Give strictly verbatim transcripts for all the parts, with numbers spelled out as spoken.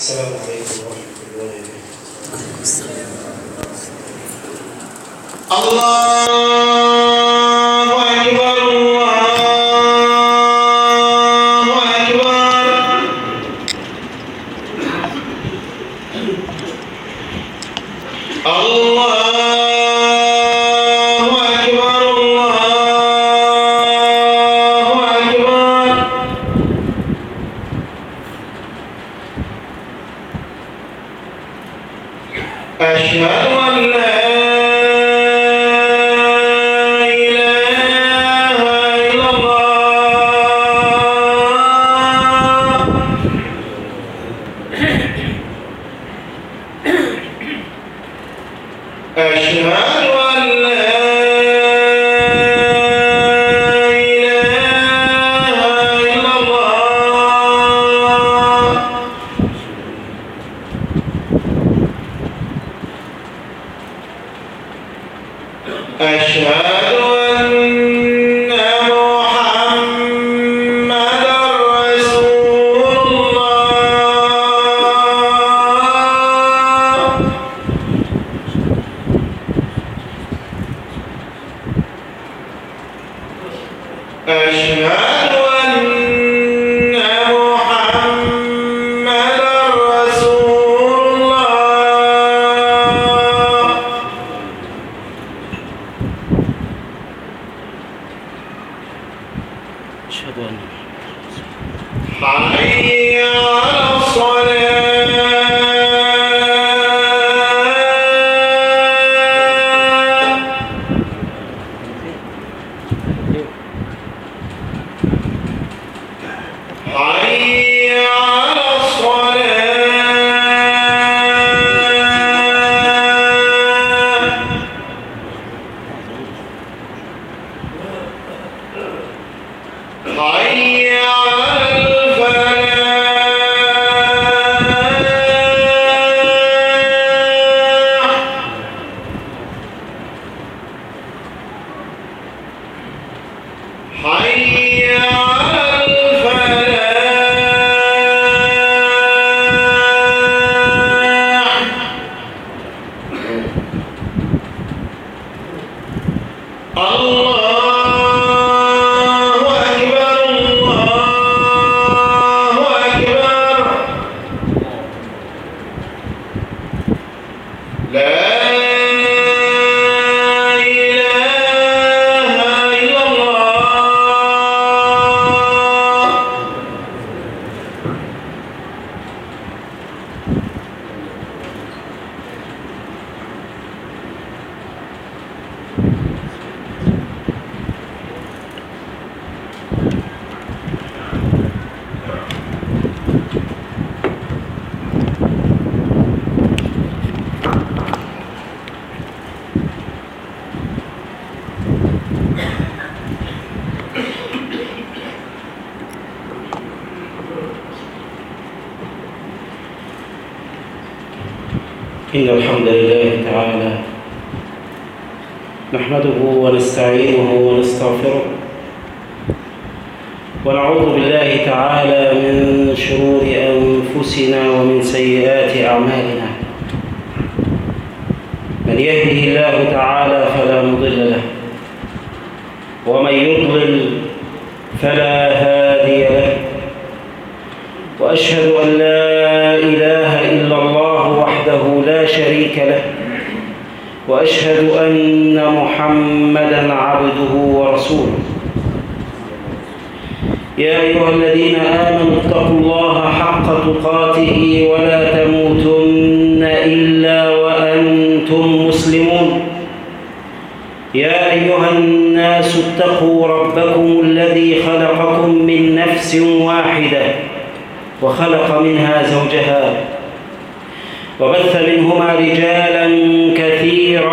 السلام عليكم ورحمة الله وبركاته. الله أكبر الله أكبر. الله أشهد أن لا إله إلا الله. أشهد أن لا إله إلا الله. أشهد أن محمدًا رسول الله. أشهد أن محمدًا رسول الله. أشهد أن حي على الصلاة. حي على الصلاة. حي على الفلاح. حي على الفلاح. الله أكبر الله أكبر. لا إله إلا الله. إن الحمد لله تعالى نحمده ونستعينه ونستغفره ونعوذ بالله تعالى من شرور أنفسنا ومن سيئات أعمالنا. من يهده الله تعالى فلا مضل له ومن يضلل فلا هادي له. وأشهد أن لا إله إلا الله وحده لا شريك له وأشهد أن محمدًا عبده ورسوله. يا أيها الذين آمنوا اتقوا الله حق تقاته ولا تموتن إلا وأنتم مسلمون. يا أيها الناس اتقوا ربكم الذي خلقكم من نفس واحدة وخلق منها زوجها وبث منهما رجالا كثيرا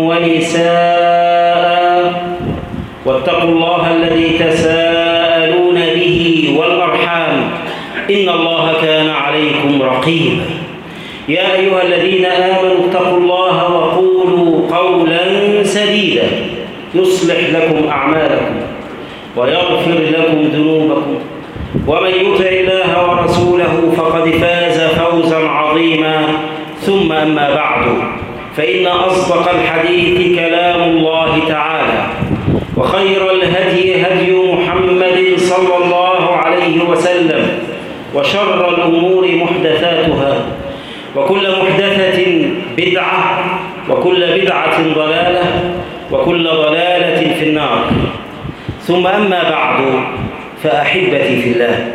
ونساء. واتقوا الله الذي تساءلون به والأرحام إن الله كان عليكم رقيبا. يا أيها الذين آمنوا اتقوا الله وقولوا قولا سديدا يصلح لكم أعمالكم ويغفر لكم ذنوبكم ومن يطع الله ورسوله فقد فاز فوزا عظيما. ثم أما بعد، فإن أصدق الحديث كلام الله تعالى، وخير الهدي هدي محمد صلى الله عليه وسلم، وشر الأمور محدثاتها، وكل محدثة بدعة، وكل بدعة ضلالة، وكل ضلالة في النار. ثم أما بعد، فأحبتي في الله،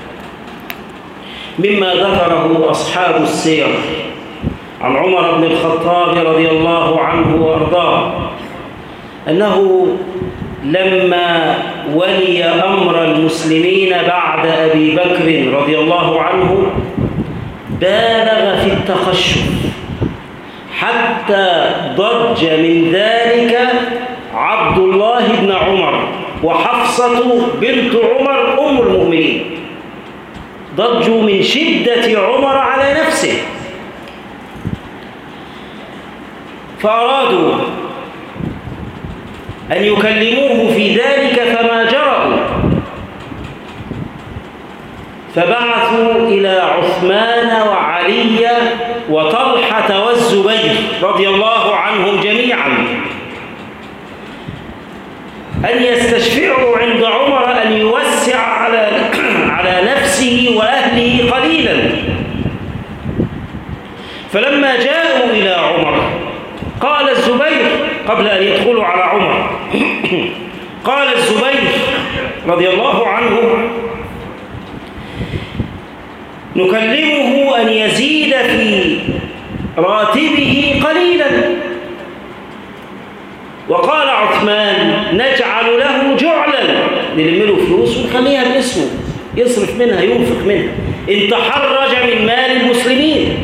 مما ذكره أصحاب السير عن عمر بن الخطاب رضي الله عنه وأرضاه أنه لما ولي أمر المسلمين بعد أبي بكر رضي الله عنه بالغ في التخشب حتى ضج من ذلك عبد الله بن عمر وحفصة بنت عمر أم المؤمنين، ضجوا من شدة عمر على نفسه، فأرادوا أن يكلموه في ذلك فما جرؤوا، فبعثوا إلى عثمان وعلي وطلحة والزبير رضي الله عنهم جميعا أن يستشفعوا عند عمر أن يوسع على على نفسه وأهله قليلا. فلما جاءوا إلى عمر قال الزبير قبل أن يدخلوا على عمر قال الزبير رضي الله عنه: نكلمه أن يزيد في راتبه قليلا. وقال عثمان: نجعل له جعلا، نلم له فلوس ونخليها باسمه، يصرف منها ينفق منها إن تحرج من مال المسلمين.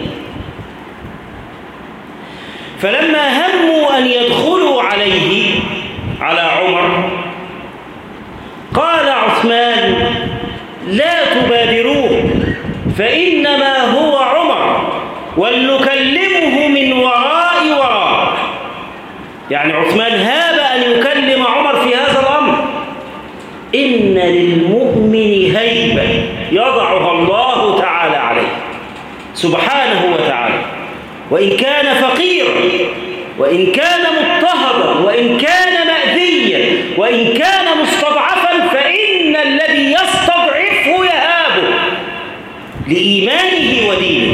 فلما هموا أن يدخلوا عليه على عمر قال عثمان: لا تبادروه، فإنما هو عمر، ولنكلمه من وراء وراء. يعني عثمان هاب أن يكلم عمر في هذا الأمر. إن للمؤمن هيبة يضعها الله تعالى عليه سبحانه وتعالى، وإن كان فقيرا، وإن كان مضطهدا، وإن كان مأذيا، وإن كان مستضعفا، فإن الذي يستضعفه يهابه لإيمانه ودينه.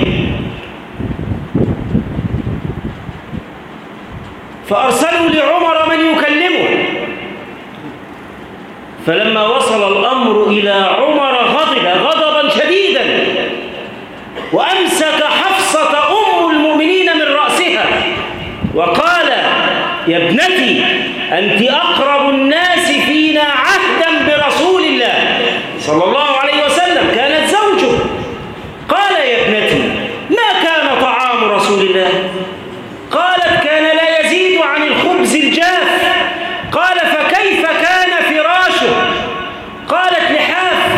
فأرسلوا لعمر من يكلمه، فلما وصل الأمر إلى عمر غضب غضبا شديدا، وأمسك حفصة أم المؤمنين من رأسها وقال: يا ابنتي، أنت أقرب الناس فينا عهدا برسول الله صلى الله عليه وسلم، كانت زوجه. قال: يا ابنتي، ما كان طعام رسول الله؟ قالت: كان لا يزيد عن الخبز الجاف. قال: فكيف كان فراشه؟ قالت: لحاف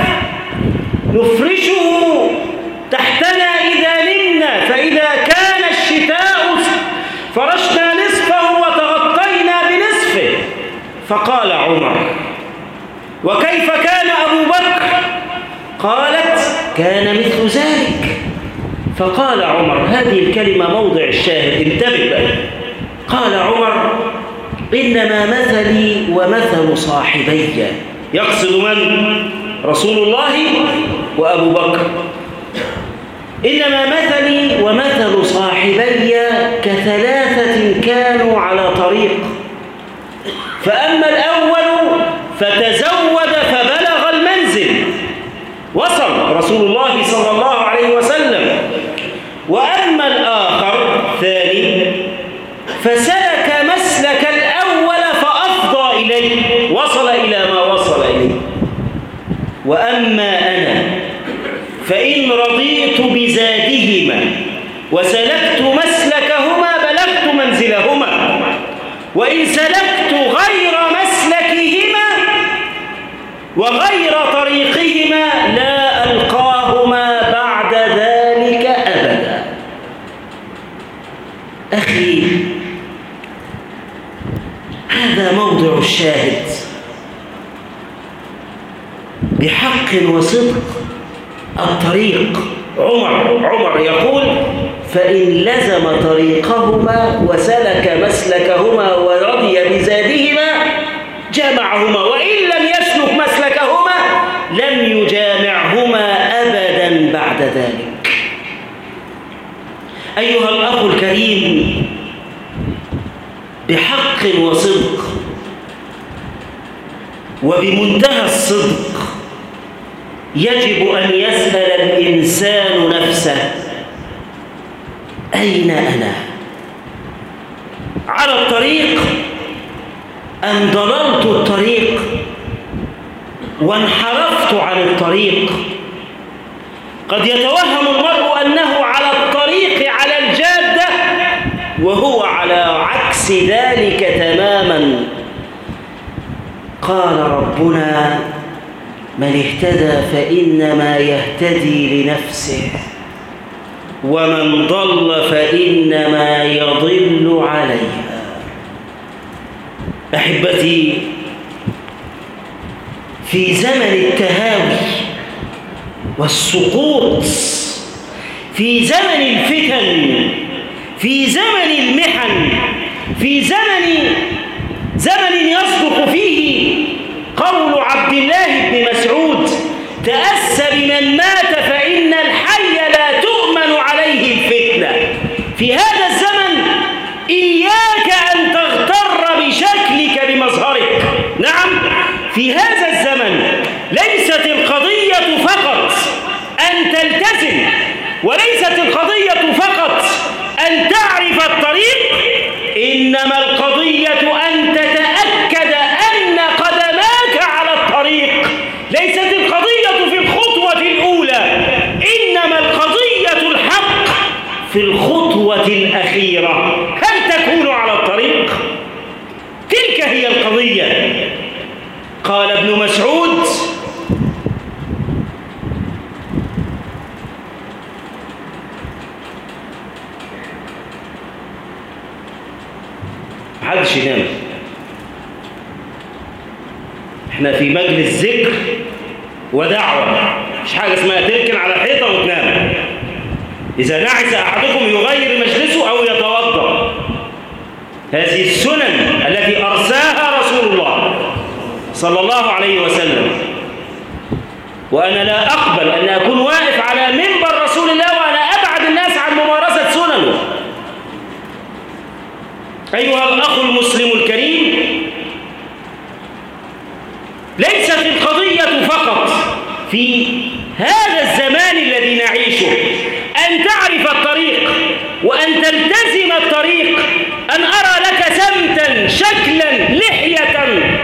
نفرشه تحتنا إذا نمنا، فإذا كان الشتاء فرشنا نصفه وتغطينا بنصفه. فقال عمر: وكيف كان أبو بكر؟ قالت: كان مثل ذلك. فقال عمر، هذه الكلمة موضع الشاهد، انتبه بقى. قال عمر: إنما مثلي ومثل صاحبي، يقصد من؟ رسول الله وأبو بكر. إنما مثلي ومثل صاحبي كثلاثة كانوا على طريق، فأما الأول فتزود فبلغ المنزل، وصل رسول الله صلى الله عليه وسلم. وأما الآخر ثاني فسلك مسلك الأول فأفضى إليه، وصل إلى ما وصل إليه. وأما أنا فإن رضيت بزادهما وسلكت مسلكهما بلغت منزلهما، وإن سلكت غير مسلكهما وغير طريقهما لا ألقاهما بعد ذلك أبدا. أخي، هذا موضع الشاهد. بحق وصدق الطريق. عمر عمر يقول: فإن لزم طريقهما وسلك مسلكهما ورضي بزادهما جامعهما، وإن لم يسلك مسلكهما لم يجامعهما أبدا بعد ذلك. أيها الأخ الكريم، بحق وصدق وبمنتهى الصدق يجب أن يسأل الإنسان نفسه: أين أنا؟ على الطريق أم ضللت الطريق وانحرفت عن الطريق؟ قد يتوهم المرء أنه على الطريق على الجادة وهو على عكس ذلك تماما. قال ربنا: من اهتدى فإنما يهتدي لنفسه ومن ضل فإنما يضل عليها. أحبتي، في زمن التهاوي والسقوط، في زمن الفتن، في زمن المحن، في زمن زمن يصدق فيه قول عبد الله بن مسعود: تأس بمن مات فإن الحي لا تؤمن عليه الفتنة. في هذا الزمن إياك أن تغتر بشكلك بمظهرك. نعم، في هذا الزمن ليست القضية فقط أن تلتزم، وليست القضية فقط أن تعرف الطريق، إنما القضية أن تتأكد أن قدماك على الطريق. ليست القضية في الخطوة الأولى، إنما القضية الحق في الخطوة الأخيرة. هل تكون على الطريق؟ تلك هي القضية. قال ابن مسعود: محدش ينام، احنا في مجلس ذكر ودعوة، مش حاجة اسمها تركن على الحيطة وتنام. إذا نعس أحدكم يغير مجلسه أو يتوضأ. هذه السنن التي أرساها رسول الله صلى الله عليه وسلم، وأنا لا أقبل أن أكون واقف على منبر رسول الله وأنا أبعد الناس عن ممارسة سننه. أيها الأخ المسلم الكريم، ليست القضية فقط في هذا الزمان الذي نعيشه أن تعرف الطريق وأن تلتزم الطريق، أن أرى لك سمتا، شكلا، لحية،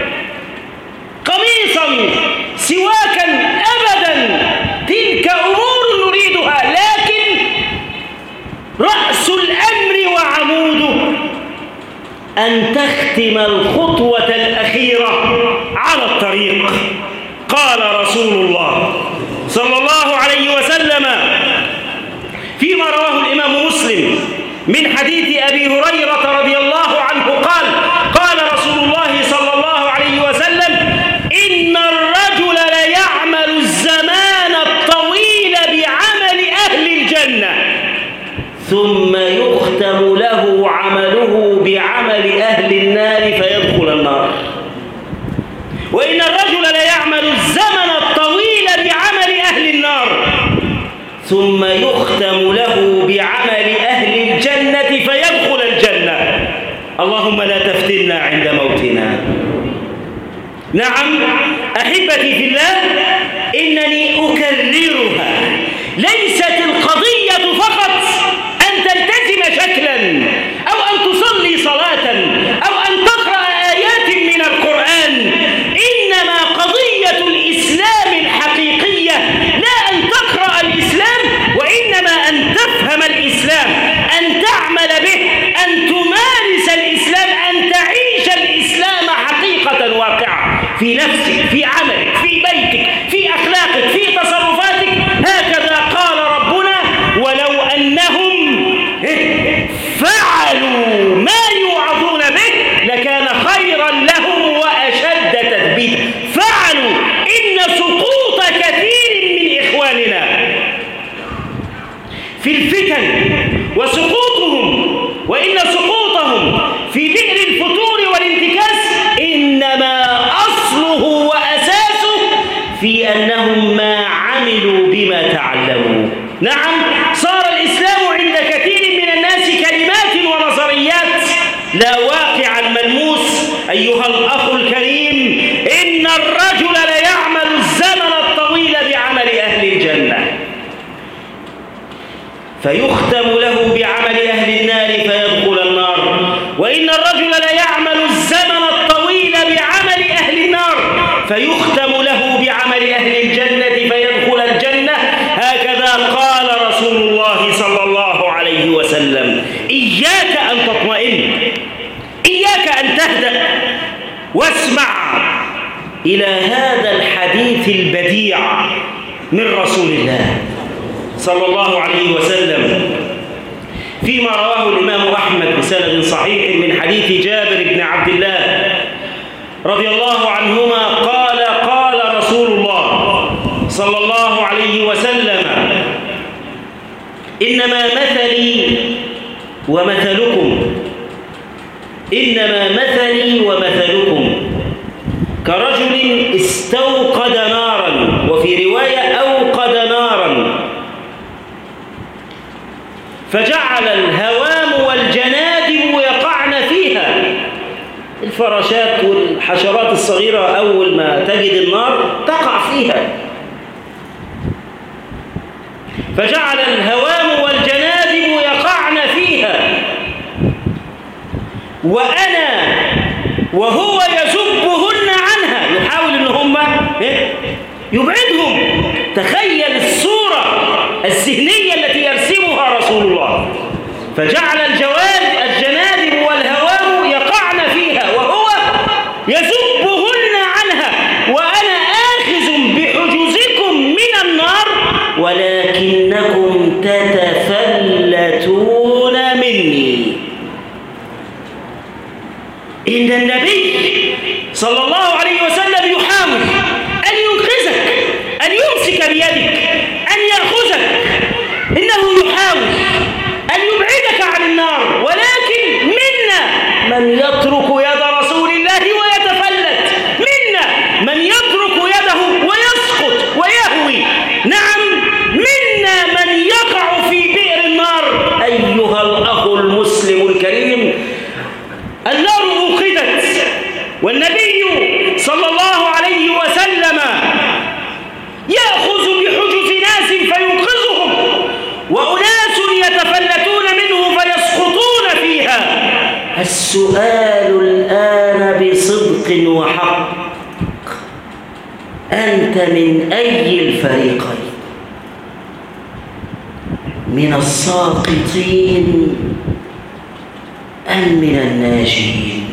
قميصا، سواكا، أبدا. تلك أمور نريدها، لكن رأس الأمر وعموده أن تختم الخطوة الأخيرة على الطريق. قال رسول الله صلى الله عليه وسلم فيما رواه الإمام مسلم من حديث أبي هريرة رضي الله عنه قال: قال رسول الله صلى الله عليه وسلم: إن الرجل ليعمل الزمان الطويل بعمل أهل الجنة ثم يختم له عمله بعمل أهل النار فيدخل النار. وإن الرجل ليعمل الزمن الطويل بعمل أهل النار ثم يختم له بعمل أهل الجنة فيدخل الجنة. اللهم لا تفتنا عند موتنا. نعم أحبتي في الله، إنني أكررها، ليست القضية فقط أن تلتزم شكلا أو أن تصلي صلاة أو أن تقرأ آيات من القرآن، إنما قضية الإسلام الحقيقية لا أن تقرأ الإسلام، وإنما أن تفهم الإسلام، أن تعمل به، أن تمارس الإسلام، أن تعيش الإسلام حقيقة واقعة في نفسك، في عملك، في بيتك، في أخلاقك، في تصرفاتك. هكذا قال ربنا: ولو أنهم فعلوا ما يوعظون به لكان خيرا لهم وأشد تثبيتا. فعلوا، إن سقوط لأنهم ما عملوا بما تعلموا. نعم، صار الإسلام عند كثير من الناس كلمات ونظريات لا واقعا ملموس. أيها الأخ الكريم، إن الرجل ليعمل الزمن الطويل بعمل أهل الجنة فيختم له بعمل أهل النار فيدخل النار، وإن الرجل ليعمل الزمن الطويل بعمل أهل النار فيختم له بعمل أهل الجنة فيدخل الجنة. هكذا قال رسول الله صلى الله عليه وسلم. إياك أن تطمئن، إياك أن تهدأ، واسمع إلى هذا الحديث البديع من رسول الله صلى الله عليه وسلم فيما رواه الإمام أحمد بسند صحيح من حديث جابر بن عبد الله رضي الله عنهما قال: قال رسول الله صلى الله عليه وسلم: إنما مثلي ومثلكم إنما مثلي ومثلكم كرجل استوقد نارا، وفي رواية أوقد نارا، فجعل الهوام والجنادب يقعن فيها. الفراشات والحشرات الصغيرة أول ما تجد النار تقع فيها. فجعل الهوام والجنادب يقعن فيها وأنا وهو يزبهن عنها، يحاول إن هم يبعدهم. تخيل الصورة الذهنية التي يرسمها رسول الله. فجعل الجواد الجنادب والهوام يقعن فيها وهو يزبهن عنها وأنا آخذ بحجزكم من النار ولكنكم تتفلتون مني. إن النبي صلى الله عليه وسلم يحاول أن ينقذك، أن يمسك بيدك، أن يأخذك. إنه يحاول أن يبعدك عن النار، ولكن منا من يترك يد رسول الله ويتفلت، منا من يترك يده ويسقط ويهوي. نعم، منا من يقع في بئر النار. أيها الأخ المسلم الكريم، النار أوقدت والنبي صلى الله عليه وسلم يأخذ بحجز ناس فينقذهم، وأناس يتفلتون منه فيسقطون فيها. السؤال الآن بصدق وحق: أنت من أي الفريقين؟ من الساقطين أم من الناجين؟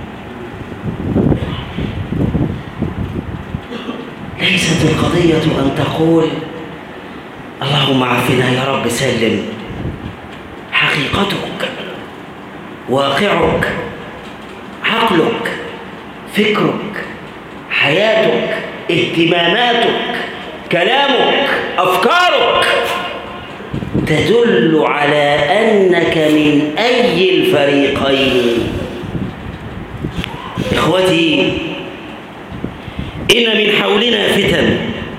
ليست القضية أن تقول اللهم عافنا يا رب سلم. حقيقتك، واقعك، عقلك، فكرك، حياتك، اهتماماتك، كلامك، أفكارك تدل على أنك من أي الفريقين. إخوتي، إن من حولنا فتن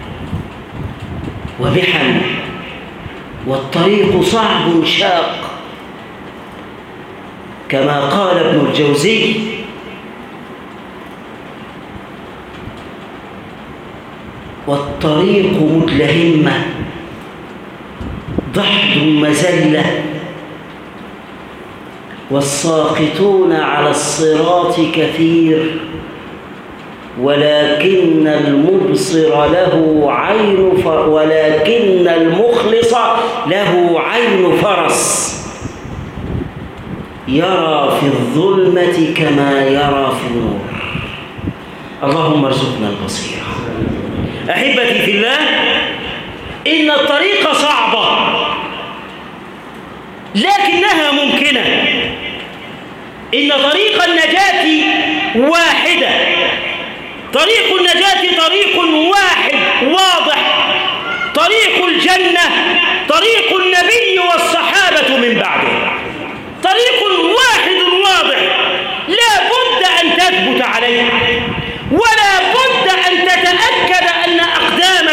ومحن، والطريق صعب شاق، كما قال ابن الجوزي: والطريق مدلهمة ضحض مزلة، والساقطون على الصراط كثير، ولكن المبصر له عين ف... ولكن المخلص له عين فرس، يرى في الظلمة كما يرى في النور. اللهم ارزقنا البصيرة. أحبتي في الله، إن الطريق صعبة لكنها ممكنة. إن طريق النجاة واحدة. طريق النجاة طريق واحد واضح، طريق الجنة طريق النبي والصحابة من بعده. طريق واحد واضح لا بد أن تثبت عليه، ولا بد أن تتأكد أن أقدام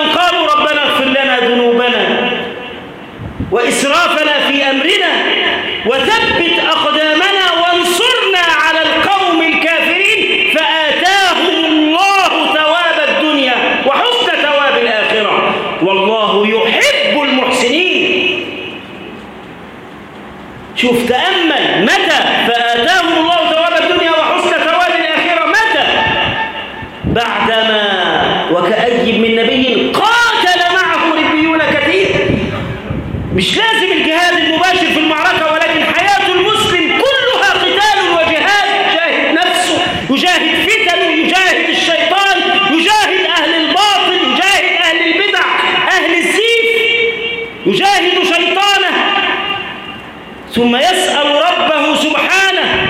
أن قالوا ربنا اغفر لنا ذنوبنا وإسرافنا في أمرنا وثبت أقدامنا وانصرنا على القوم الكافرين فآتاهم الله ثواب الدنيا وحسن ثواب الآخرة والله يحب المحسنين. شوف تأمل متى فآتاهم الله ثواب الدنيا وحسن ثواب الآخرة، متى؟ بعدما وكأي من نبي قاتل معه ربيون كثير. مش لازم الجهاد المباشر في المعركة، ولكن حياة المسلم كلها قتال وجهاد. يجاهد نفسه، يجاهد فتنه، يجاهد الشيطان، يجاهد أهل الباطل، يجاهد أهل البدع، أهل الزيف، يجاهد شيطانه، ثم يسأل ربه سبحانه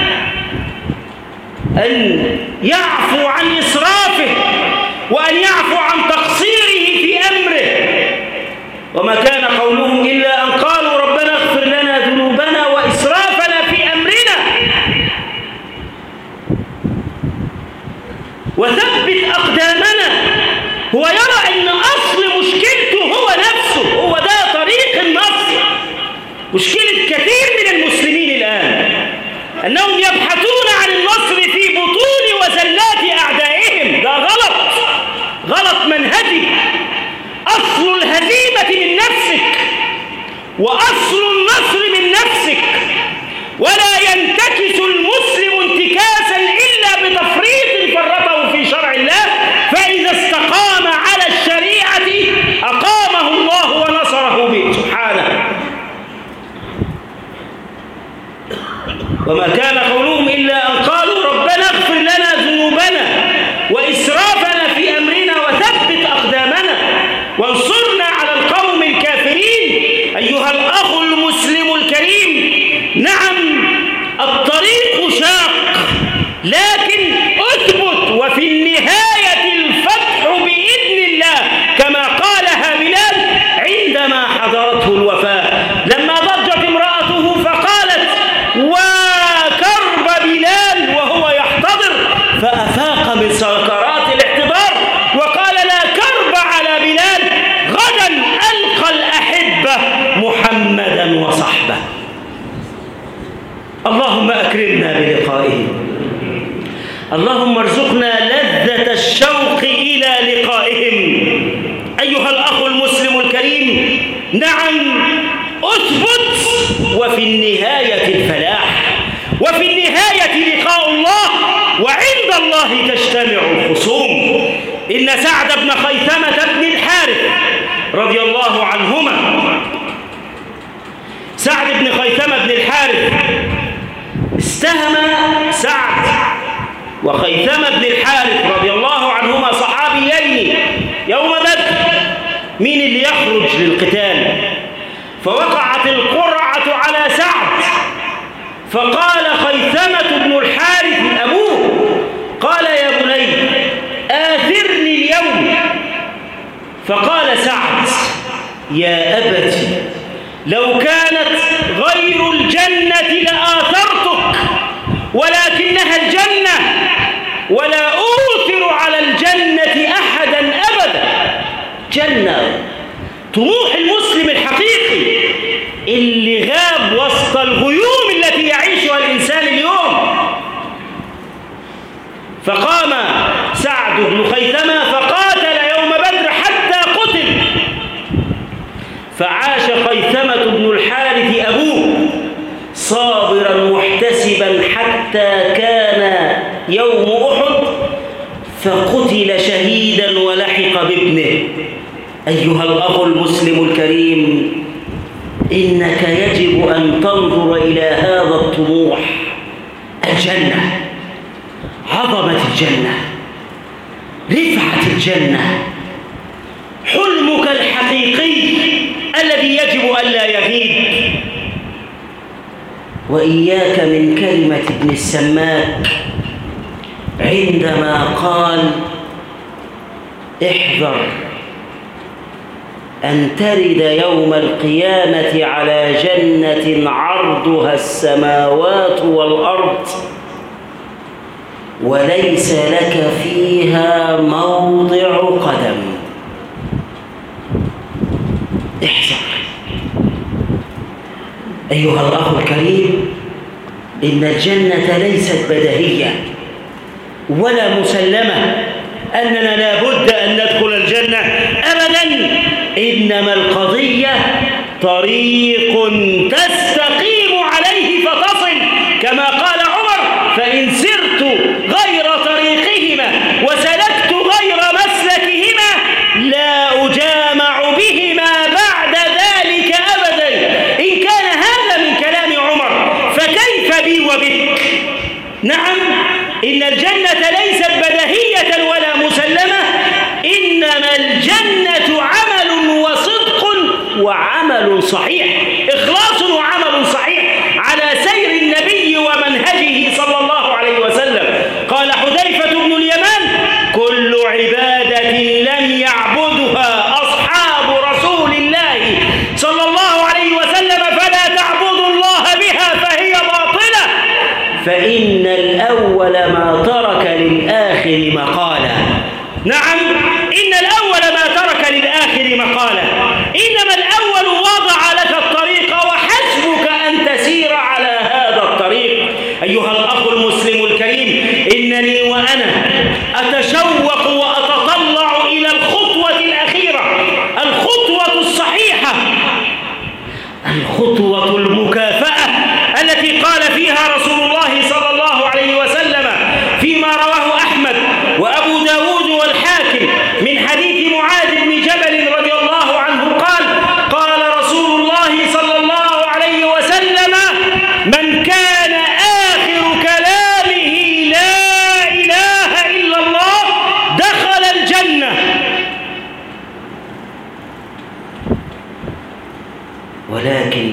أن يعفو عن إسرافه وأن يعفو عن تقصيره في أمره. وما كان قولهم إلا أن قالوا ربنا اغفر لنا ذنوبنا وإسرافنا في أمرنا وثبت أقدامنا. هو يرى أن أصل مشكلته هو نفسه، هو ده طريق النصر. مشكلة كثير من المسلمين الآن أنهم يبحثون عن النصر في بطون وزلات أعدائهم. ده غلط، غلط منهجي. أصل الهزيمة من نفسك وأصل النصر من نفسك، ولا ينتكس المسلم انتكاسا إلا بتفريط فرطه في شرع الله، فإذا استقام على الشريعة أقامه الله ونصره به سبحانه. وما كان قولهم إلا أن قالوا ربنا اغفر لنا ذنوبنا وإسرافنا في أمرنا وثبت أقدامنا وانصرنا على القوم الكافرين. أيها الأخ المسلم الكريم، نعم الطريق شاق، لكن أثبت وفي النهاية الفتح بإذن الله، كما قالها بلال عندما حضرته الوفاة لما ضجت امرأته فقالت وكرب بلال وهو يحتضر، فأفاق من سكرات الاحتضار وقال لا كرب على بلال، غدا ألقى الأحبة محمدا وصحبه. اللهم أكرمنا بلقائه، اللهم ارزقنا لذة الشوق إلى لقائهم. أيها الأخ المسلم الكريم، نعم أثبت وفي النهاية الفلاح، وفي النهاية لقاء الله، وعند الله تجتمع الخصوم. إن سعد بن خيثمة بن الحارث رضي الله عنهما، سعد بن خيثمة بن الحارث استهم سعد وخيثمة بن الحارث رضي الله عنهما صحابيين يوم بدر، مين اللي يخرج للقتال؟ فوقعت القرعة على سعد، فقال خيثمة بن الحارث أبوه، قال يا بني آثرني اليوم. فقال سعد يا أبتي لو كانت غير الجنة لآثرتك، ولكنها الجنة ولا أوثر على الجنة أحدا أبدا. جنة، طموح المسلم الحقيقي اللي غاب وسط الغيوم التي يعيشها الإنسان اليوم. فقام سعد بن خيثمة فقاتل يوم بدر حتى قتل، فعاش خيثمة بن الحارث أبوه صابرا محتسبا حتى كان يوم أحد فقتل شهيدا ولحق بابنه. أيها الأخ المسلم الكريم، إنك يجب أن تنظر إلى هذا الطموح، الجنة، عظمة الجنة، رفعة الجنة، حلمك الحقيقي الذي يجب ألا يغيب. وإياك من كلمة ابن السماك عندما قال احذر أن ترد يوم القيامة على جنة عرضها السماوات والأرض وليس لك فيها موضع قدم. احذر أيها الأخ الكريم، إن الجنة ليست بديهية ولا مسلمة أننا لا بد أن ندخل الجنة أبدا، إنما القضية طريق تستقيم عليه فتصل، كما قال عمر: فإن سرت غير طريقهما وسلكت غير مسلكهما لا أجامع بهما بعد ذلك أبدا. إن كان هذا من كلام عمر فكيف بي وبك؟ نعم، إن الجنة ليست بديهية ولا مسلمة، إنما الجنة عمل وصدق وعمل صحيح، إخلاص وعمل صحيح على سير النبي ومنهجه صلى الله عليه وسلم. قال حذيفة بن اليمان: كل عبادة لم يعبدها أصحاب رسول الله صلى الله عليه وسلم فلا تعبدوا الله بها فهي باطلة، فإن الأول ما ترك للآخر مقالا. نعم، إن الأول ما ترك للآخر مقالا، إنما الأول وضع لك الطريق وحسبك أن تسير على هذا الطريق. أيها الأخ المسلم الكريم، إنني وأنا أتشوق وأتطلع إلى الخطوة الأخيرة، الخطوة الصحيحة، الخطوة المكافأة التي قال فيها رسول الله صلى الله عليه وسلم فيما رواه أحمد وأبو داود والحاكم من حديث معاذ بن جبل رضي الله عنه قال: قال رسول الله صلى الله عليه وسلم: من كان آخر كلامه لا إله إلا الله دخل الجنة. ولكن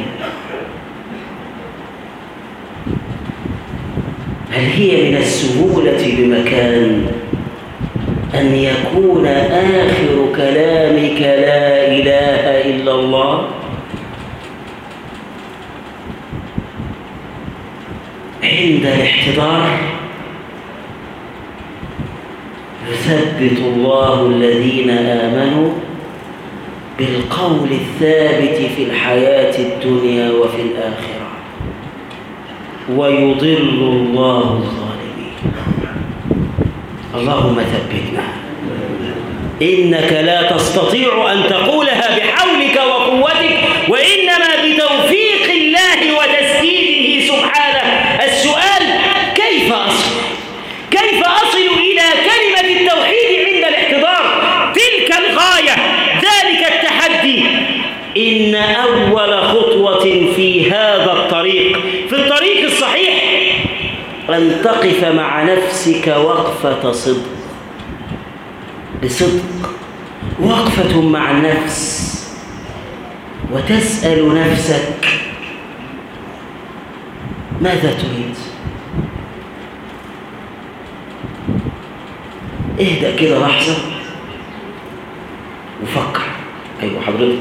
هل هي من السهولة بمكان أن يكون آخر كلامك لا إله إلا الله؟ عند الاحتضار يثبت الله الذين آمنوا بالقول الثابت في الحياة الدنيا وفي الآخرة، ويضل الله الظالمين. اللهم ثبتنا. إنك لا تستطيع أن تقولها بحولك وقوتك، وإنما بتوفيق الله وتسديده سبحانه. السؤال: كيف أصل؟ كيف أصل إلى كلمة التوحيد عند الاحتضار؟ تلك الغاية، ذلك التحدي. إن أول خطوة في هذا الطريق، في الطريق الصحيح، أن تقف مع نفسك وقفة صدق، بصدق، وقفة مع النفس، وتسأل نفسك: ماذا تريد؟ اهدأ كده لحظة وفكر. أيوة حضرتك،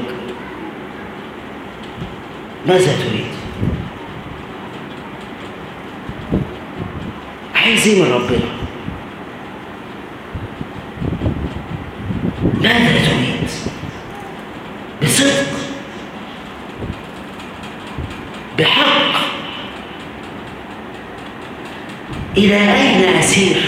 ماذا تريد؟ عايز ايه من ربنا؟ ماذا تريد؟ بصدق، بحق. إلى أين أسير؟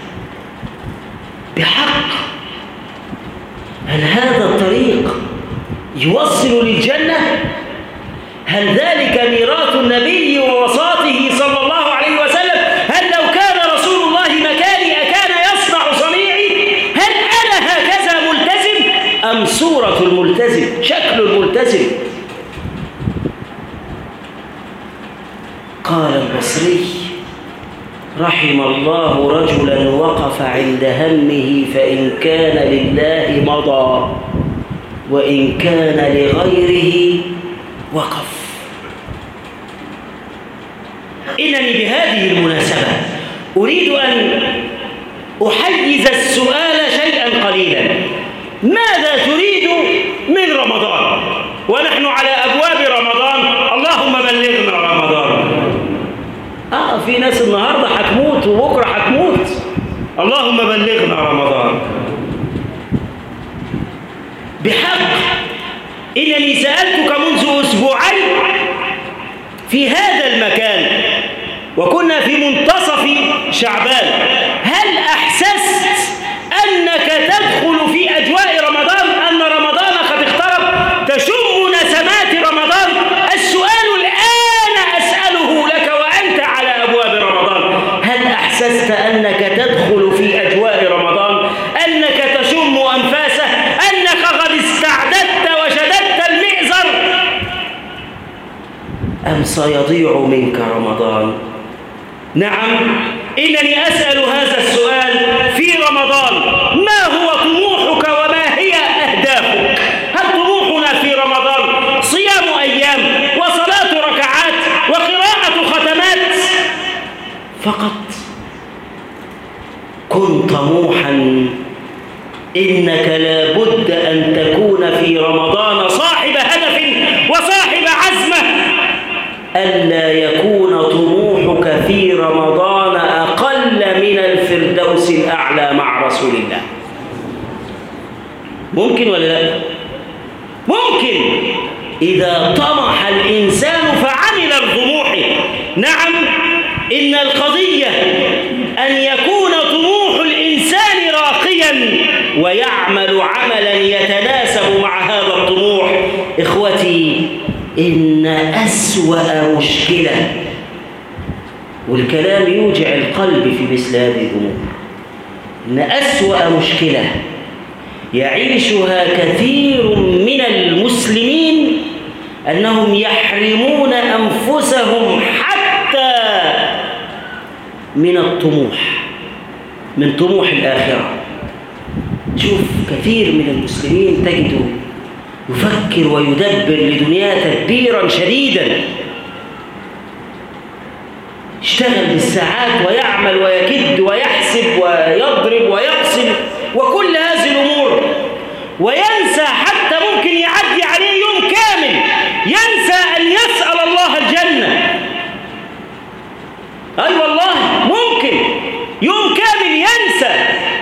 بحق. هل هذا الطريق يوصل للجنة؟ هل ذلك ميراث النبي ووصاته صلى الله عليه وسلم؟ هل لو كان رسول الله مكاني أكان يصنع صنيعي؟ هل أنا هكذا ملتزم أم صورة الملتزم، شكل الملتزم؟ قال البصري: رحم الله رجلا وقف عند همه فإن كان لله مضى وإن كان لغيره وقف. إنني بهذه المناسبة أريد أن أحيز السؤال شيئا قليلا: ماذا تريد من رمضان ونحن على أبواب رمضان؟ اللهم بلغنا رمضان. آه في ناس النهاردة هتموت وبكرة هتموت. اللهم بلغنا رمضان. بحق إنني سألتك منذ أسبوعين في هذا المكان وكنا في منتصف شعبان، هل أحسست أنك تدخل في أجواء رمضان، أن رمضان قد اقترب، تشم نسمات رمضان؟ السؤال الآن أسأله لك وأنت على أبواب رمضان، هل أحسست أنك تدخل في أجواء رمضان، أنك تشم أنفاسه، أنك قد استعددت وشددت المئزر، أم سيضيع منك رمضان؟ نعم، إنني أسأل هذا السؤال في رمضان. ما هو طموحك وما هي أهدافك؟ هل طموحنا في رمضان صيام أيام وصلاة ركعات وقراءة ختمات فقط؟ كن طموحا، إنك لابد أن تكون في رمضان صاحب هدف وصاحب عزمة، ألا يكون طموحك في رمضان أقل من الفردوس الأعلى مع رسول الله. ممكن ولا لا؟ ممكن إذا طمح الإنسان فعمل لطموحه. نعم، إن القضية أن يكون طموح الإنسان راقيا ويعمل عملا يتناسب مع هذا الطموح. إخوتي، إن أسوأ مشكلة، والكلام يوجع القلب في مثل هذه الأمور، إن أسوأ مشكلة يعيشها كثير من المسلمين أنهم يحرمون أنفسهم حتى من الطموح، من طموح الآخرة. شوف كثير من المسلمين تجده يفكر ويدبر لدنياه تدبيرا شديدا، يشتغل بالساعات ويعمل ويكد ويحسب ويضرب ويقسم وكل هذه الأمور، وينسى حتى ممكن يعدي عليه يوم كامل ينسى أن يسأل الله الجنة. أي أيوة والله ممكن يوم كامل ينسى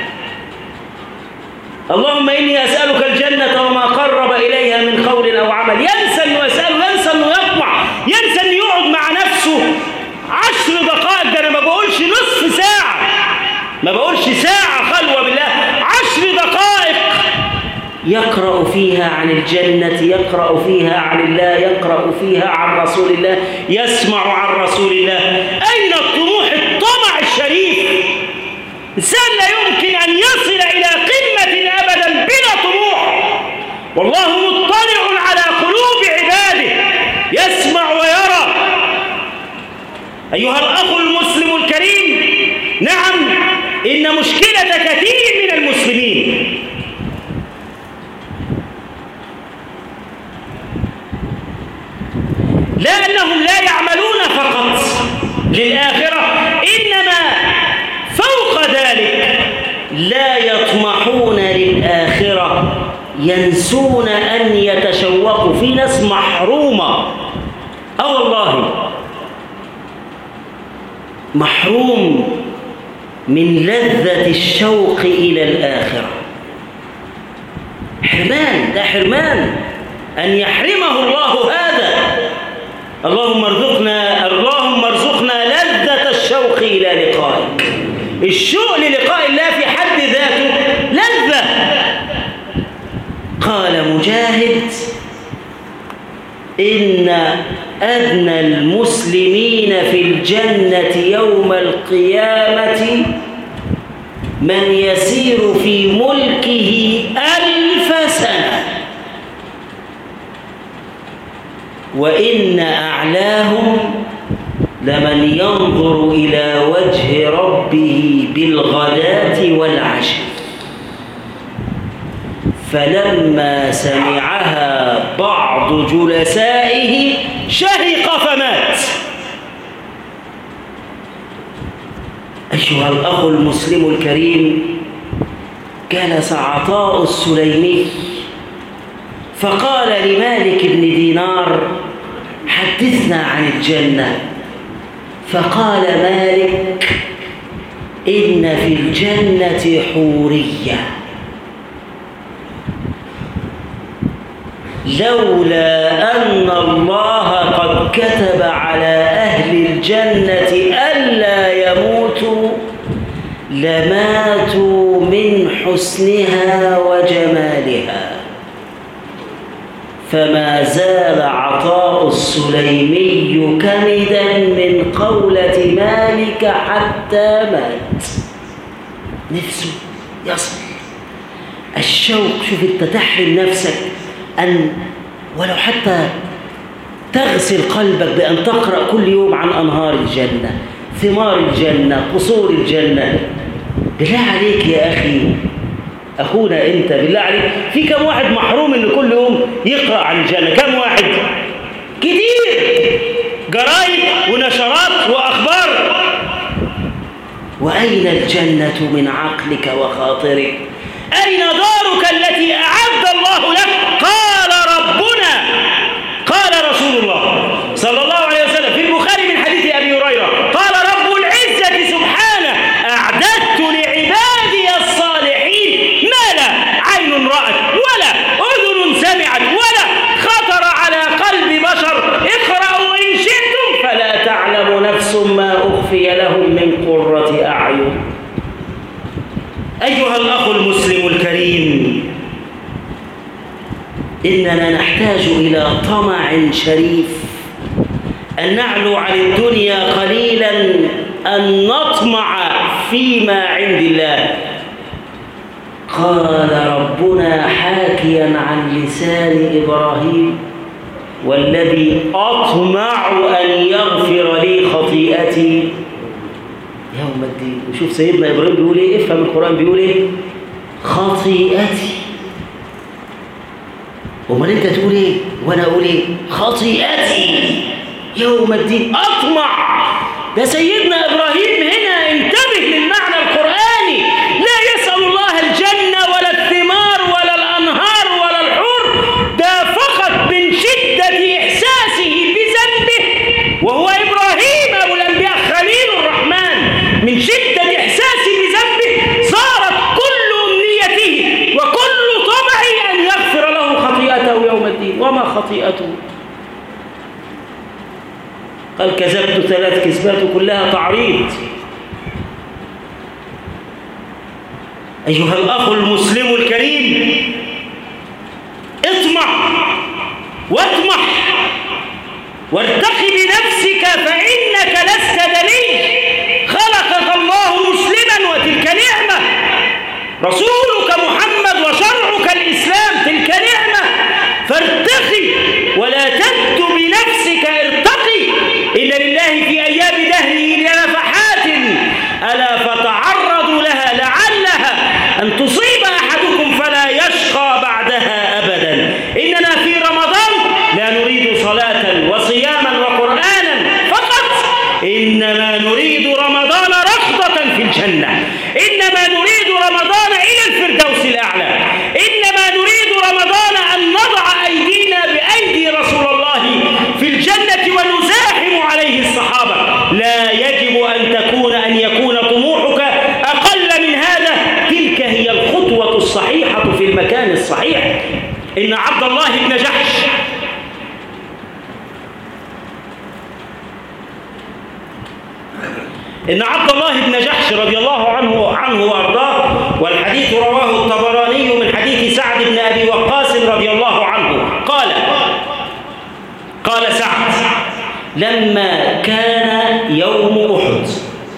اللهم إني أسألك الجنة وما قرب إليها من قول أو عمل، ينسى أنه يسأله، ينسى أنه يطمع، ينسى أنه يقعد مع نفسه عشر دقائق. ده أنا ما بقولش نصف ساعة، ما بقولش ساعة خلوة بالله، عشر دقائق يقرأ فيها عن الجنة، يقرأ فيها عن الله، يقرأ فيها عن رسول الله، يسمع عن رسول الله. أين الطموح، الطمع الشريف؟ إنسان لا يمكن أن يصل إلى قمة أبدا بلا طموح. والله مطلع على قلوب عباده، يسمع ويرى. أيها الأخ المسلم الكريم، نعم، إن مشكلة كثير من المسلمين لا أنهم لا يعملون فقط للآخرة، إنما فوق ذلك لا يطمحون للآخرة، ينسون أن يتشوقوا. في ناس محرومة، أه والله محروم من لذة الشوق إلى الآخرة. حرمان، ده حرمان أن يحرمه الله هذا. اللهم ارزقنا اللهم ارزقنا لذة الشوق إلى لقائك. الشوق للقاء الله في حد ذاته لذة. قال مجاهد: إن أدنى المسلمين في الجنة يوم القيامة من يسير في ملكه ألف سنة، وإن أعلاهم لمن ينظر إلى وجه ربه بالغداة والعشي. فلما سمعها بعض جلسائه شهق فمات. أيها الأخ المسلم الكريم، جلس عطاء السليمي فقال لمالك بن دينار: حدثنا عن الجنة. فقال مالك: إن في الجنة حورية لولا أن الله قد كتب على أهل الجنة ألا يموتوا لماتوا من حسنها وجمالها. فما زال عطاء السليمي كمدا من قولة مالك حتى مات. نفسه يصل الشوق. شوف انت تحرم نفسك أن ولو حتى تغسل قلبك بأن تقرأ كل يوم عن أنهار الجنة، ثمار الجنة، قصور الجنة. بالله عليك يا أخي، أخونا أنت، بالله عليك، في كم واحد محروم إن كل يوم يقرأ عن الجنة؟ كم واحد؟ كتير، جرايد ونشرات وأخبار. وأين الجنة من عقلك وخاطرك؟ أين دارك التي أعد الله لك؟ قال ربنا، قال رسول الله صلى الله عليه وسلم في البخاري من حديث أبي هريرة، قال رب العزة سبحانه أعددت لعبادي الصالحين ما لا عين رأت ولا أذن سمعت ولا خطر على قلب بشر. اقرأوا إن شئتم فلا تعلم نفس ما أخفي لهم من قرة أعين. أيها الأخ المسلم الكريم، إننا نحتاج إلى طمع شريف، أن نعلو عن الدنيا قليلا، أن نطمع فيما عند الله. قال ربنا حاكيا عن لسان إبراهيم: والذي أطمع أن يغفر لي خطيئتي يوم الدين. وشوف سيدنا إبراهيم بيقول إيه، افهم القرآن بيقول إيه، خطيئتي. ومن أنت تقول إيه وأنا أقول إيه؟ خطيئتي يوم الدين، أطمع. ده سيدنا إبراهيم هنا انتبه للمعنى القرآني، لا يسأل الله الجنة ولا الثمار ولا الأنهار ولا الحور، ده فقط من شدة إحساسه بذنبه، وهو إبراهيم أبو الأنبياء خليل الرحمن، من شدة إحساسه بذنبه صارت كل أمنيته وكل طمعه أن يغفر له خطيئته يوم الدين. وما خطيئته؟ قال كذبت ثلاث كذبات كلها تعريض. أيها الأخ المسلم الكريم، اطمع واطمح وارتقي بنفسك فإنك لست دليل. خلقك الله مسلما وتلك نعمة، رسولك محمد وشرعك الإسلام تلك نعمة، فارتقي ولا تبت بنفسك، ارتقي. إن لله في أيام دهره لنفحات ألا فتعرضوا لها لعلها أن تصيب أحدكم فلا يشقى بعدها أبدا. إننا في رمضان لا نريد صلاة وصياما وقرآنا فقط، إنما نريد رمضان رغبة في الجنة، إنما نريد رمضان إلى الفردوس الأعلى، إنما نريد رمضان أن نضع أيدينا بأيدي رسول الله في الجنة ونزاحم عليه الصحابة. لا يجب أن تكون أن يكون طموحك أقل من هذا. تلك هي الخطوة الصحيحة في المكان الصحيح. إن عبد الله بن جحش إن عبد الله بن جحش رضي الله عنه عنه وأرضاه، والحديث رواه الطبراني من حديث سعد بن أبي وقاص رضي الله عنه، قال قال سعد: لما كان يوم أحد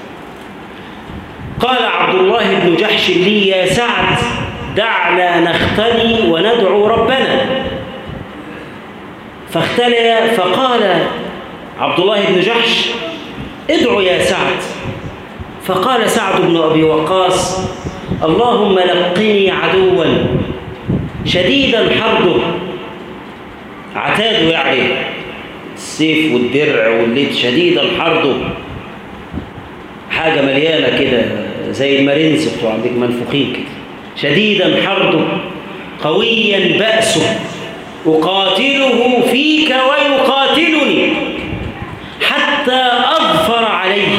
قال عبد الله بن جحش لي: يا سعد دعنا نختلي وندعو ربنا. فاختلي، فقال عبد الله بن جحش: ادعو يا سعد. فقال سعد بن أبي وقاص: اللهم لقني عدوا شديدا حرده، عتاده يعني السيف والدرع والليد، شديدا حرده، حاجة مليانة كده زي المارينز بتوع عندك منفوخين كده، شديدا حرده قويا بأسه، أقاتله فيك ويقاتلني حتى أظفر عليه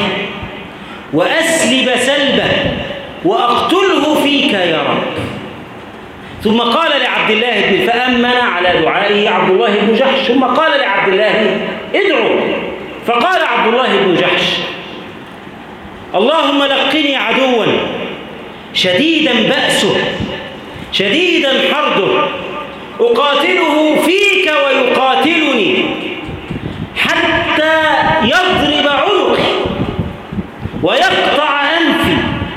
وأسلب سلبه وأقتله فيك يا رب. ثم قال لعبد الله بن فأمن على دعائه عبد الله بن جحش، ثم قال لعبد الله ادعو، فقال عبد الله بن جحش اللهم لقني عدوا شديدا بأسه شديدا حرده أقاتله فيك ويقاتلني حتى يضرب عنقي ويقطع أنفي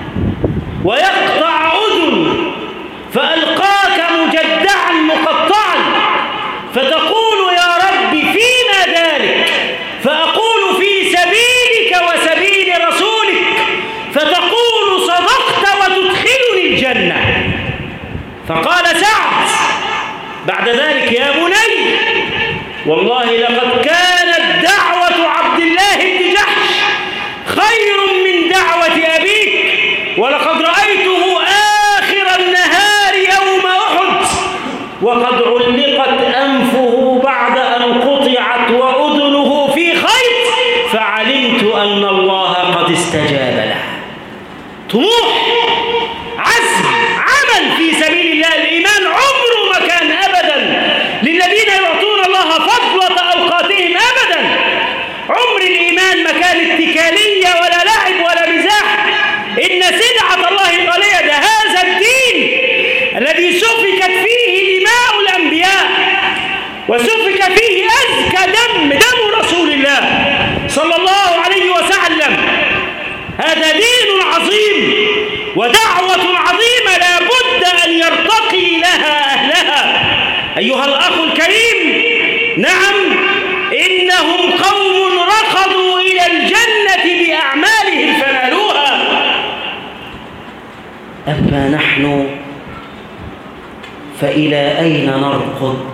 ويقطع أذني فألقاك مجدعا مقطعا فتقول يا رب فينا ذلك، فأقول في سبيلك وسبيل رسولك، فتقول صدقت وتدخلني الجنة. فقال سعد بعد ذلك يا بني والله لقد كانت دعوة عبد الله بن جحش خير من دعوة أبيك، ولقد رأيته آخر النهار يوم أحد وقد علقت أنفه بعد أن قطعت وأذنه في خيط، فعلمت أن الله قد استجاب له. طموح، عزم، عمل في سبيل الله. الإيمان عمره ما كان أبدا للذين يعطون الله فضلة أوقاتهم أبدا. عمر الإيمان ما كان اتكالية ولا لعب ولا مزاح. إن سلعة الله غالية. ده هذا الدين الذي سفكت فيه دماء الأنبياء وسفك فيه أزكى دم دم رسول الله صلى الله عليه وسلم. هذا دين عظيم ودعوة عظيمة لا بد أن يرتقي لها أهلها. أيها الأخ الكريم، نعم إنهم قوم ركضوا إلى الجنة بأعمالهم فنالوها، أما نحن فإلى أين نركض؟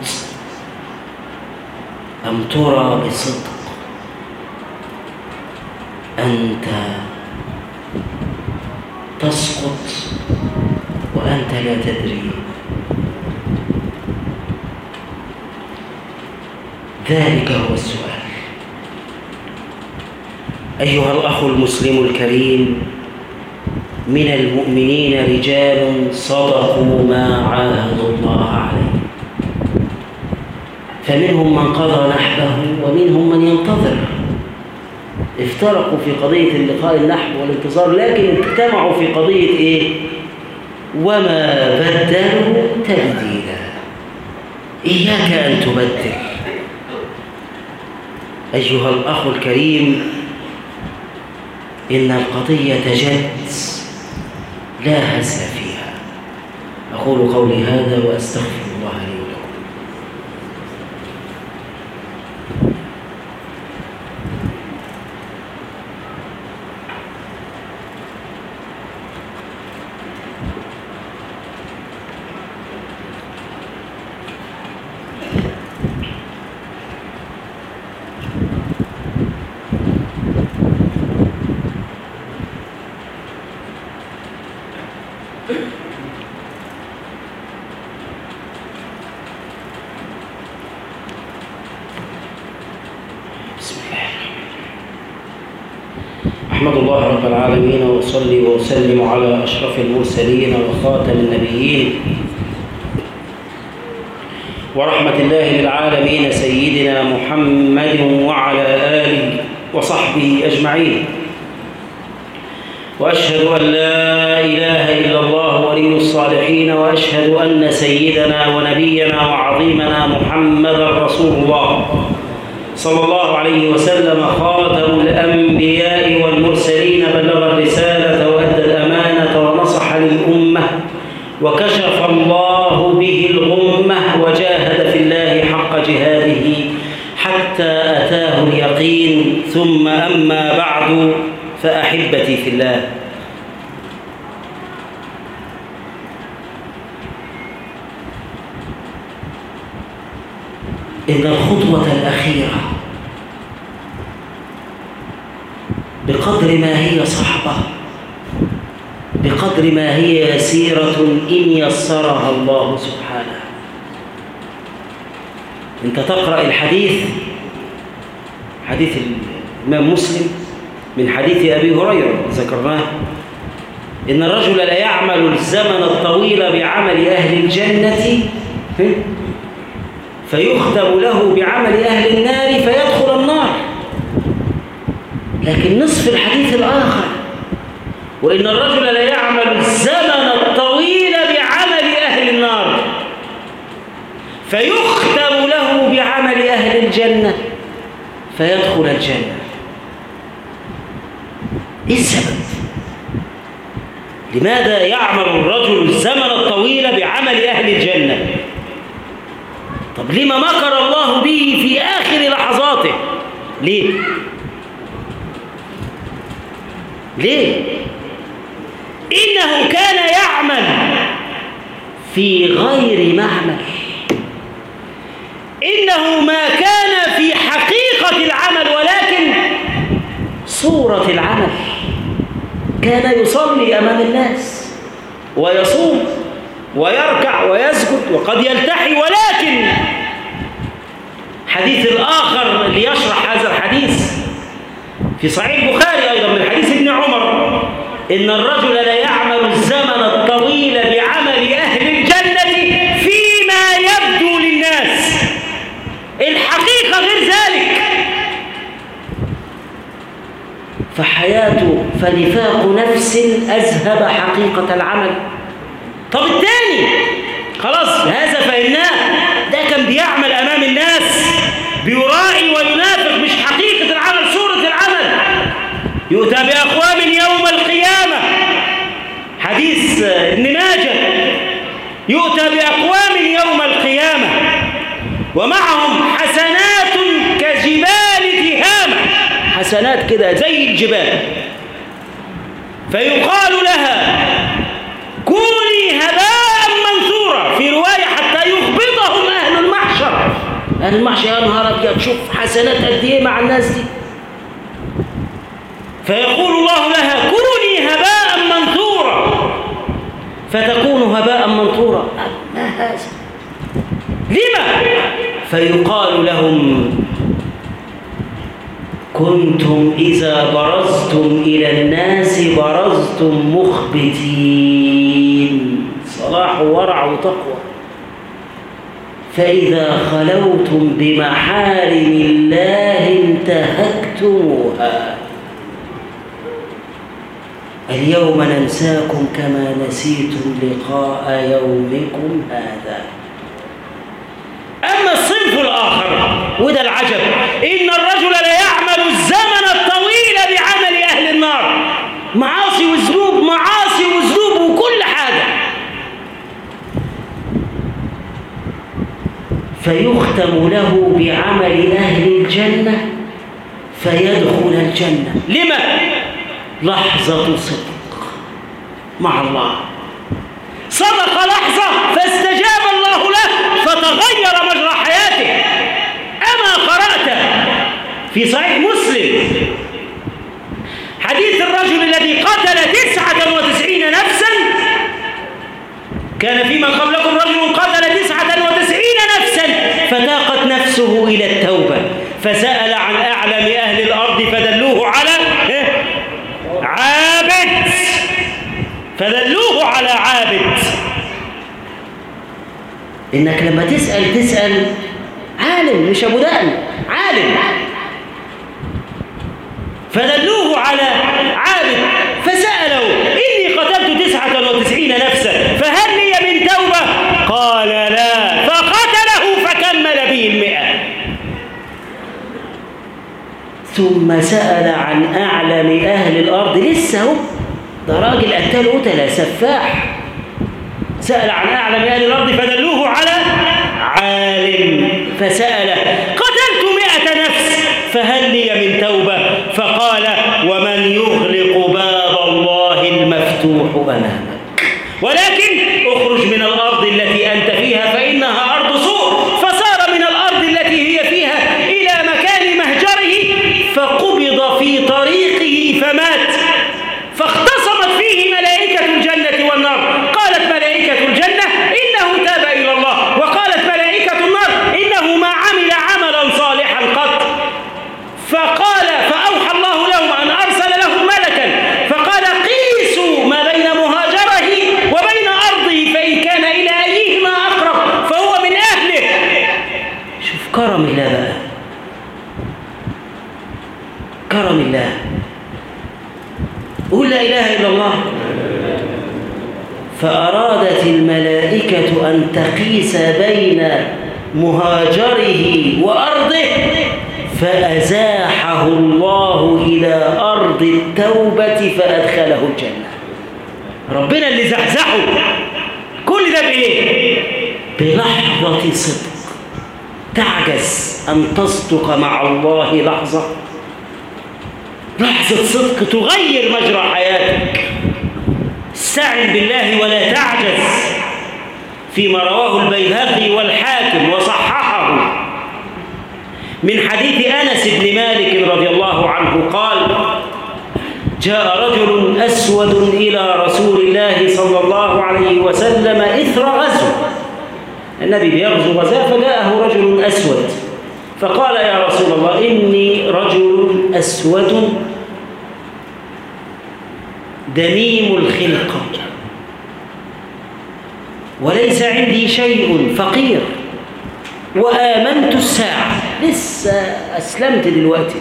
أم ترى بصدق أنت تسقط وأنت لا تدري؟ ذلك هو السؤال. أيها الأخ المسلم الكريم، من المؤمنين رجال صدقوا ما عاهدوا الله عليه، فمنهم من قضى نحبه ومنهم من ينتظر. افترقوا في قضية اللقاء النحب والانتظار، لكن اجتمعوا في قضية إيه؟ وما بدلوا تبديلا. إياك أن تبدل. أيها الأخ الكريم، إن القضية جد لا هزل فيها. أقول قولي هذا وأستغفر الله لي ولكم. أحمد الله رب العالمين وأصلي وأسلم على أشرف المرسلين وخاتم النبيين ورحمة الله للعالمين سيدنا محمد وعلى آله وصحبه أجمعين. وأشهد أن لا إله إلا الله ولي الصالحين، وأشهد أن سيدنا ونبينا وعظيمنا محمد رسول الله صلى الله عليه وسلم خاتم الأنبياء والمرسلين، بلغ الرسالة وأدى الأمانة ونصح للأمة وكشف الله به الغمة وجاهد في الله حق جهاده حتى أتاه اليقين. ثم أما بعد، فأحبتي في الله، إن الخطوة الأخيرة بقدر ما هي صعبة، بقدر ما هي يسيرة إن يسرها الله سبحانه. أنت تقرأ الحديث، حديث الإمام مسلم من حديث أبي هريرة ذكرناه، إن الرجل لا يعمل الزمن الطويل بعمل أهل الجنة فيختم له بعمل أهل النار فيدخل النار. لكن نصف الحديث الآخر: وإن الرجل لا يعمل الزمن الطويل بعمل أهل النار فيختم له بعمل أهل الجنة فيدخل الجنة. إيه السبب؟ لماذا يعمل الرجل الزمن الطويل بعمل أهل الجنة؟ طب لما مكر الله به في آخر لحظاته؟ ليه؟ ليه؟ إنه كان يعمل في غير معمل، إنه ما كان في حقيقة العمل ولكن صورة العمل. كان يصلي أمام الناس ويصوم ويركع ويسجد وقد يلتحي، ولكن حديث الآخر اللي يشرح هذا الحديث في صحيح البخاري أيضا من حديث ابن عمر: إن الرجل لا يعمل الزمن الطويل بعمل أهل الجنة فيما يبدو للناس، الحقيقة غير ذلك. فحياته فنفاق نفس أذهب حقيقة العمل. طب الثاني خلاص هذا فإناه، ده كان بيعمل أمام الناس بيرائي وينافق، مش حقيقة العمل صورة العمل. يؤتى بأقوام يوم القيامة، حديث ابن ماجه: يؤتى بأقوام يوم القيامة ومعهم حسنات كجبال تهامة، حسنات كده زي الجبال، فيقال لها كوني هباء منثورا، في رواية حتى يغبطهم أهل المحشر. أهل المحشر يا نهار أبيض، شوف حسنات قد إيه مع الناس دي. فيقول الله لها كوني هباء منثورا، فتكون هباء منثورا. ما هذا؟ لما؟ فيقال لهم كنتم إذا برزتم إلى الناس برزتم مخبتين، صلاح وورع وتقوى، فإذا خلوتم بمحارم الله انتهكتموها. اليوم ننساكم كما نسيتم لقاء يومكم هذا. أما الصنف الآخر وده العجب: إن الرجل لا يعمل الزمن الطويل بعمل أهل النار، معاصي وذنوب، معاصي وذنوب وكل حاجة، فيختم له بعمل أهل الجنة فيدخل الجنة. لما؟ لحظة صدق مع الله، صدق لحظة فاستجاب الله له فتغير مجرى حياته. أما قرأت في صحيح مسلم حديث الرجل الذي قتل تسعة وتسعين نفسا؟ كان فيما قبلكم رجل قتل تسعة وتسعين نفسا فتاقت نفسه إلى التوبة، فسأل عن أعلم أهل الأرض فدلوه على عابد، فدلوه على عابد. إنك لما تسأل تسأل عالم، مش أبو دقن، عالم. فدلوه على عابد فسأله: إني قتلت تسعة وتسعين نفسا فهل لي من توبة؟ قال: لا. فقتله فكمل به المئة. ثم سأل عن أعلم أهل الأرض، لسه هو ده راجل قتال قتلة سفاح، سأل عن أعلم أهل الأرض فدلوه على عالم فسأله: قتلت مئة نفس فهل لي من توبة؟ فقال: ومن يغلق باب الله المفتوح أمامك، ولكن اخرج من الأرض التي أنت فيها فإنها أرض سوء. فصار من الأرض التي هي فيها إلى مكان مهجره، فقبض في طريقه فمات، فاختصمت فيه ملائكة الجنة والنار. قالت ملائكة الجنة: إنه تاب إلى الله، وقالت ملائكة النار: إنه ما عمل كرم الله بقى، كرم الله. قول لا إله إلا الله. فأرادت الملائكة أن تقيس بين مهاجره وأرضه فأزاحه الله إلى أرض التوبة فأدخله الجنة. ربنا اللي زحزحه. كل ده بإيه؟ بلحظة صدق. تعجز أن تصدق مع الله لحظة، لحظة صدق تغير مجرى حياتك. استعن بالله ولا تعجز، فيما رواه البيهقي والحاكم وصححه من حديث أنس بن مالك رضي الله عنه قال: جاء رجل أسود إلى رسول الله صلى الله عليه وسلم إثر غزو. النبي بيغزو غزاة فجاءه رجل أسود فقال: يا رسول الله إني رجل أسود دميم الخلقة وليس عندي شيء، فقير، وآمنت الساعة، لسه أسلمت دلوقتي.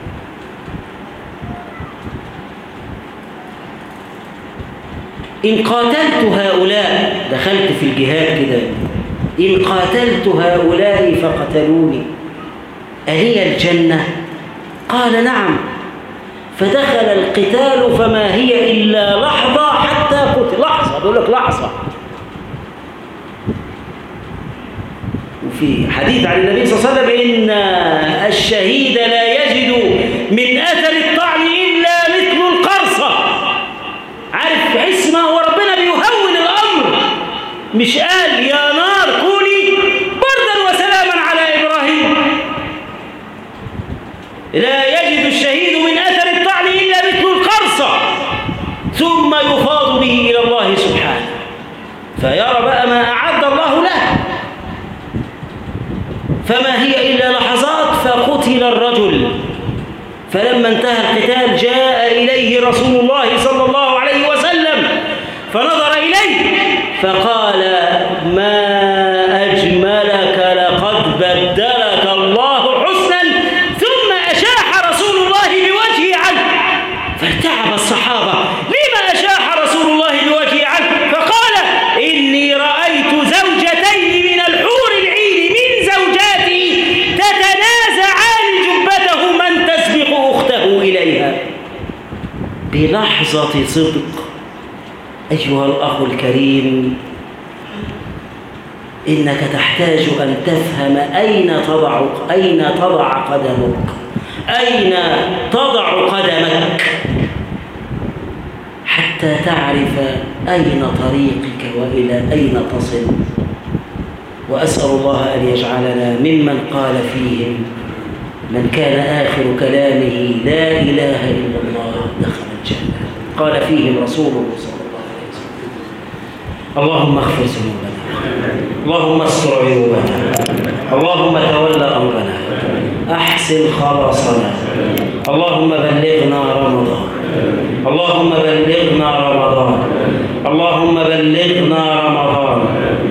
إن قاتلت هؤلاء، دخلت في الجهاد كده، إن قاتلت هؤلاء فقتلوني أهي الجنة؟ قال: نعم. فدخل القتال فما هي إلا لحظة حتى قتل. لحظة، بقول لك لحظة. وفي حديث عن النبي صلى الله عليه وسلم: إن الشهيد لا يجد من أثر الطعن إلا مثل القرصة. عارف، تحس ما هو ربنا بيهون الأمر، مش قال يا نار كوني بردا وسلاما على إبراهيم. لا يجد الشهيد من أثر الطعن إلا مثل القرصة، ثم يفاض به إلى الله سبحانه فيرى بقى ما أعد الله له. فما هي إلا لحظات فقتل الرجل. فلما انتهى القتال جاء إليه رسول الله صلى الله عليه وسلم فنظر إليه فقال: ما أجملك، لقد بدلك الله حسنا. ثم أشاح رسول الله بوجهه عنه فارتعب الصحابة: لما أشاح رسول الله بوجهه عنه؟ فقال: إني رأيت زوجتين من الحور العين من زوجاتي تتنازعان جبته من تسبق أخته إليها. بلحظة صدق. أيها الأخ الكريم، إنك تحتاج أن تفهم أين تضع أين تضع قدمك، أين تضع قدمك، حتى تعرف أين طريقك وإلى أين تصل. وأسأل الله أن يجعلنا ممن قال فيهم: من كان آخر كلامه لا إله إلا الله دخل الجنة. قال فيهم رسول الله صلى الله عليه وسلم: اللهم اغفر ذنوبنا، اللهم استر عيوبنا، اللهم تول أمرنا، أحسن خلاصنا، اللهم بلغنا رمضان، اللهم بلغنا رمضان، اللهم بلغنا رمضان،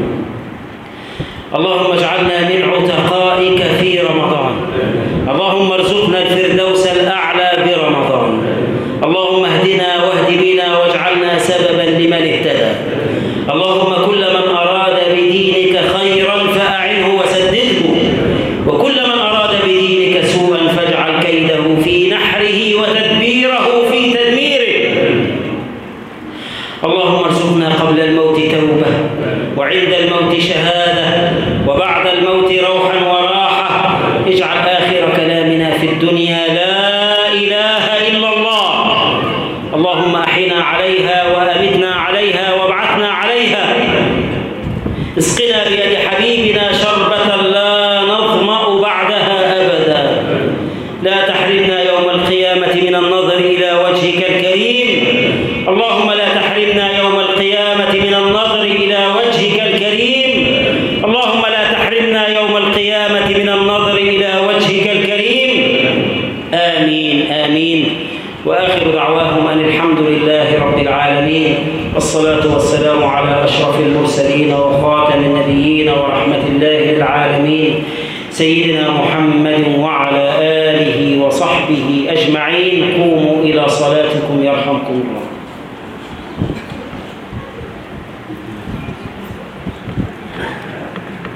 اللهم اجعلنا من عتقائك في رمضان، اللهم ارزقنا الفردوس الأعلى برمضان، اللهم اهدنا واهد بنا واجعلنا سببا لمن اهتدى، اللهم كل من أراد بدينك خيرا فأعنه وسدده، وكل من أراد بدينك سوءا فاجعل كيده في نحره وتدبيره في تدميره. اللهم ارزقنا قبل الموت توبة، وعند الموت شهادة، وبعد الموت روحا وراحة. اجعل آخر كلامنا في الدنيا لا إله إلا الله. اللهم أحينا عليها وأمتنا عليها وابعثنا عليها. اسقنا بيد حبيبنا شربة لا نظمأ بعدها أبدا. لا تحرمنا يوم القيامة من النظر إلى وجهك الكريم. اللهم لا تحرمنا يوم القيامة من النظر إلى وجهك الكريم. اللهم لا تحرمنا يوم القيامة من النظر إلى وجهك الكريم. آمين آمين. وآخر دعواهم أن الحمد لله رب العالمين، والصلاة والسلام على أشرف المرسلين وخاتم النبيين ورحمة الله للعالمين سيدنا محمد وعلى آله وصحبه أجمعين. قوموا إلى صلاتكم يرحمكم الله.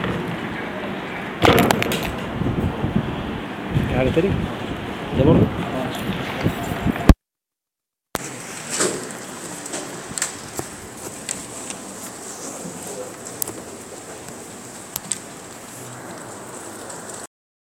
على تاني ده برضه